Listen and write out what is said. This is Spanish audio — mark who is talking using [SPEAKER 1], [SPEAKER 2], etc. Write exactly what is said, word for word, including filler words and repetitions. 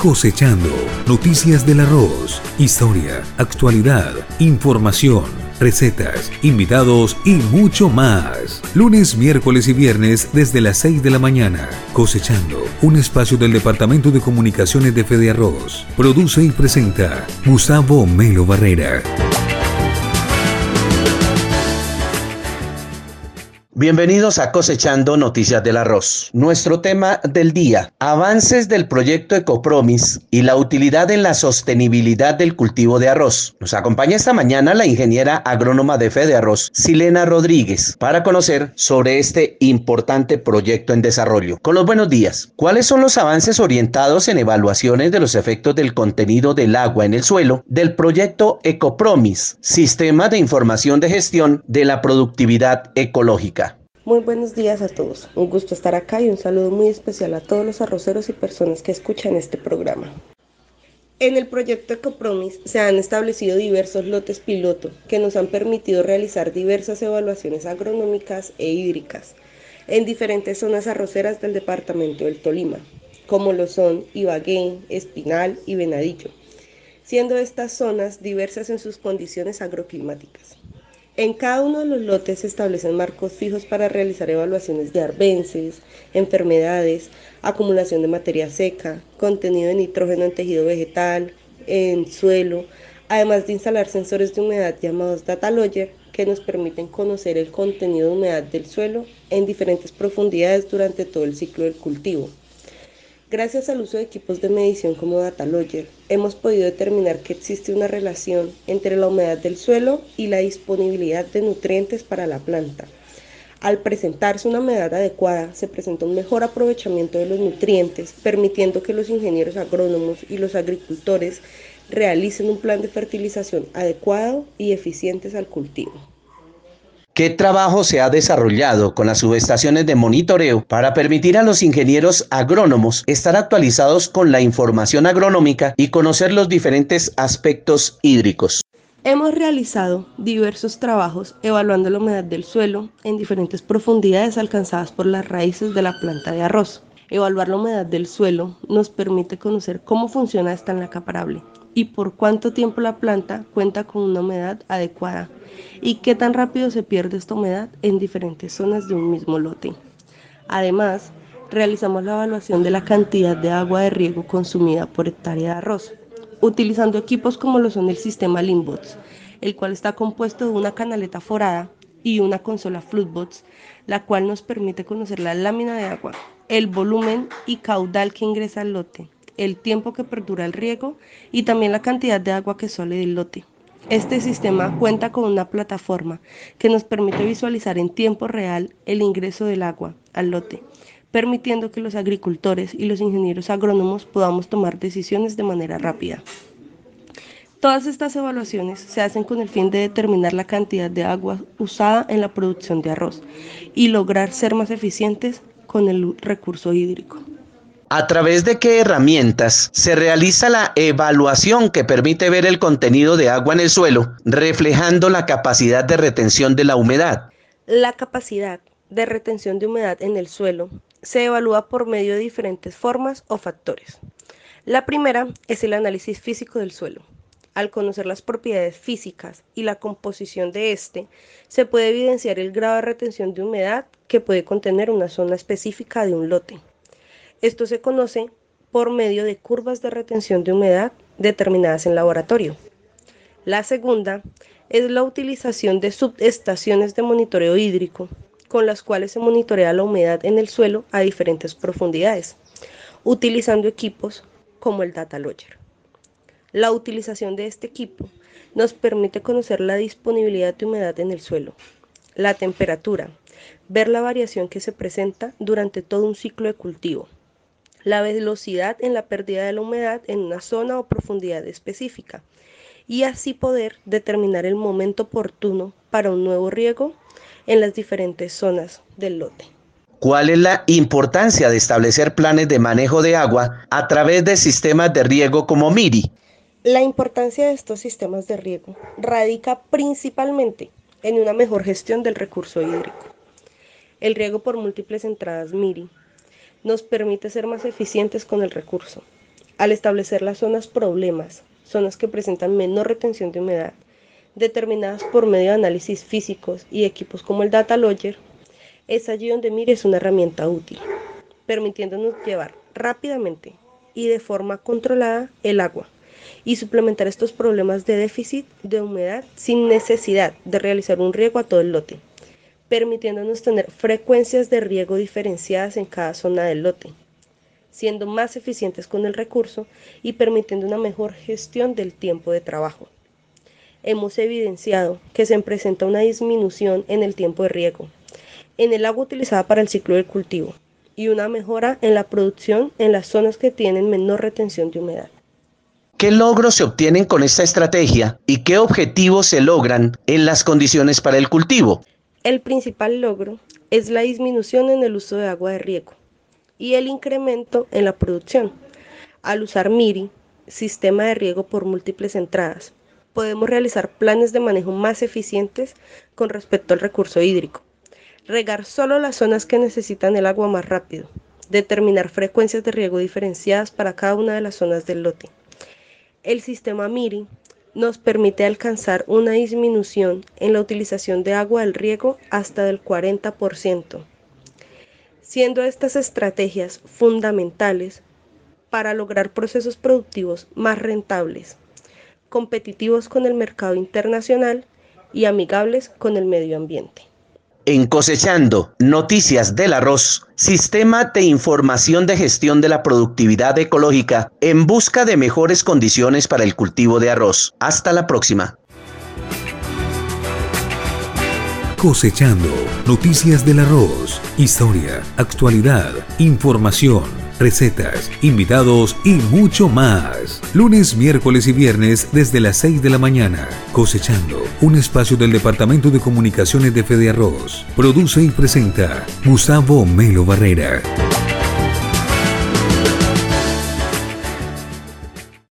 [SPEAKER 1] Cosechando, noticias del arroz, historia, actualidad, información, recetas, invitados y mucho más. Lunes, miércoles y viernes desde las seis de la mañana. Cosechando, un espacio del Departamento de Comunicaciones de Fede Arroz. Produce y presenta Gustavo Melo Barrera.
[SPEAKER 2] Bienvenidos a Cosechando Noticias del Arroz. Nuestro tema del día: avances del proyecto Ecopromis y la utilidad en la sostenibilidad del cultivo de arroz. Nos acompaña esta mañana la ingeniera agrónoma de Fede Arroz, Silena Rodríguez, para conocer sobre este importante proyecto en desarrollo. Con los buenos días. ¿Cuáles son los avances orientados en evaluaciones de los efectos del contenido del agua en el suelo del proyecto Ecopromis, Sistema de Información de Gestión de la Productividad Ecológica?
[SPEAKER 3] Muy buenos días a todos, un gusto estar acá y un saludo muy especial a todos los arroceros y personas que escuchan este programa. En el proyecto Ecopromis se han establecido diversos lotes piloto que nos han permitido realizar diversas evaluaciones agronómicas e hídricas en diferentes zonas arroceras del departamento del Tolima, como lo son Ibagué, Espinal y Venadillo, siendo estas zonas diversas en sus condiciones agroclimáticas. En cada uno de los lotes se establecen marcos fijos para realizar evaluaciones de arbences, enfermedades, acumulación de materia seca, contenido de nitrógeno en tejido vegetal, en suelo, además de instalar sensores de humedad llamados Data Logger que nos permiten conocer el contenido de humedad del suelo en diferentes profundidades durante todo el ciclo del cultivo. Gracias al uso de equipos de medición como Data Logger, hemos podido determinar que existe una relación entre la humedad del suelo y la disponibilidad de nutrientes para la planta. Al presentarse una humedad adecuada, se presenta un mejor aprovechamiento de los nutrientes, permitiendo que los ingenieros agrónomos y los agricultores realicen un plan de fertilización adecuado y eficientes al cultivo.
[SPEAKER 2] ¿Qué trabajo se ha desarrollado con las subestaciones de monitoreo para permitir a los ingenieros agrónomos estar actualizados con la información agronómica y conocer los diferentes aspectos hídricos?
[SPEAKER 3] Hemos realizado diversos trabajos evaluando la humedad del suelo en diferentes profundidades alcanzadas por las raíces de la planta de arroz. Evaluar la humedad del suelo nos permite conocer cómo funciona esta enlacaparable y por cuánto tiempo la planta cuenta con una humedad adecuada y qué tan rápido se pierde esta humedad en diferentes zonas de un mismo lote. Además, realizamos la evaluación de la cantidad de agua de riego consumida por hectárea de arroz, utilizando equipos como lo son el sistema Limbots, el cual está compuesto de una canaleta forada y una consola Floodbots, la cual nos permite conocer la lámina de agua, el volumen y caudal que ingresa al lote, el tiempo que perdura el riego y también la cantidad de agua que sale del lote. Este sistema cuenta con una plataforma que nos permite visualizar en tiempo real el ingreso del agua al lote, permitiendo que los agricultores y los ingenieros agrónomos podamos tomar decisiones de manera rápida. Todas estas evaluaciones se hacen con el fin de determinar la cantidad de agua usada en la producción de arroz y lograr ser más eficientes con el recurso hídrico.
[SPEAKER 2] ¿A través de qué herramientas se realiza la evaluación que permite ver el contenido de agua en el suelo, reflejando la capacidad de retención de la humedad?
[SPEAKER 3] La capacidad de retención de humedad en el suelo se evalúa por medio de diferentes formas o factores. La primera es el análisis físico del suelo. Al conocer las propiedades físicas y la composición de este, se puede evidenciar el grado de retención de humedad que puede contener una zona específica de un lote. Esto se conoce por medio de curvas de retención de humedad determinadas en laboratorio. La segunda es la utilización de subestaciones de monitoreo hídrico, con las cuales se monitorea la humedad en el suelo a diferentes profundidades, utilizando equipos como el Data Logger. La utilización de este equipo nos permite conocer la disponibilidad de humedad en el suelo, la temperatura, ver la variación que se presenta durante todo un ciclo de cultivo, la velocidad en la pérdida de la humedad en una zona o profundidad específica, y así poder determinar el momento oportuno para un nuevo riego en las diferentes zonas del lote.
[SPEAKER 2] ¿Cuál es la importancia de establecer planes de manejo de agua a través de sistemas de riego como MIRI?
[SPEAKER 3] La importancia de estos sistemas de riego radica principalmente en una mejor gestión del recurso hídrico. El riego por múltiples entradas MIRI nos permite ser más eficientes con el recurso, Al establecer las zonas problemas, zonas que presentan menor retención de humedad, determinadas por medio de análisis físicos y equipos como el Data Logger, es allí donde Miri es una herramienta útil, permitiéndonos llevar rápidamente y de forma controlada el agua y suplementar estos problemas de déficit de humedad sin necesidad de realizar un riego a todo el lote, permitiéndonos tener frecuencias de riego diferenciadas en cada zona del lote, siendo más eficientes con el recurso y permitiendo una mejor gestión del tiempo de trabajo. Hemos evidenciado que se presenta una disminución en el tiempo de riego, en el agua utilizada para el ciclo del cultivo y una mejora en la producción en las zonas que tienen menor retención de humedad.
[SPEAKER 2] ¿Qué logros se obtienen con esta estrategia y qué objetivos se logran en las condiciones para el cultivo?
[SPEAKER 3] El principal logro es la disminución en el uso de agua de riego y el incremento en la producción. Al usar Miri, sistema de riego por múltiples entradas, podemos realizar planes de manejo más eficientes con respecto al recurso hídrico, regar solo las zonas que necesitan el agua más rápido, determinar frecuencias de riego diferenciadas para cada una de las zonas del lote. El sistema Miri nos permite alcanzar una disminución en la utilización de agua del riego hasta del cuarenta por ciento, siendo estas estrategias fundamentales para lograr procesos productivos más rentables, competitivos con el mercado internacional y amigables con el medio ambiente.
[SPEAKER 2] En Cosechando, Noticias del Arroz, Sistema de Información de Gestión de la Productividad Ecológica en busca de mejores condiciones para el cultivo de arroz. Hasta la próxima.
[SPEAKER 1] Cosechando, Noticias del Arroz, historia, actualidad, información, recetas, invitados y mucho más. Lunes, miércoles y viernes desde las seis de la mañana. Cosechando, un espacio del Departamento de Comunicaciones de Fede Arroz. Produce y presenta Gustavo Melo Barrera.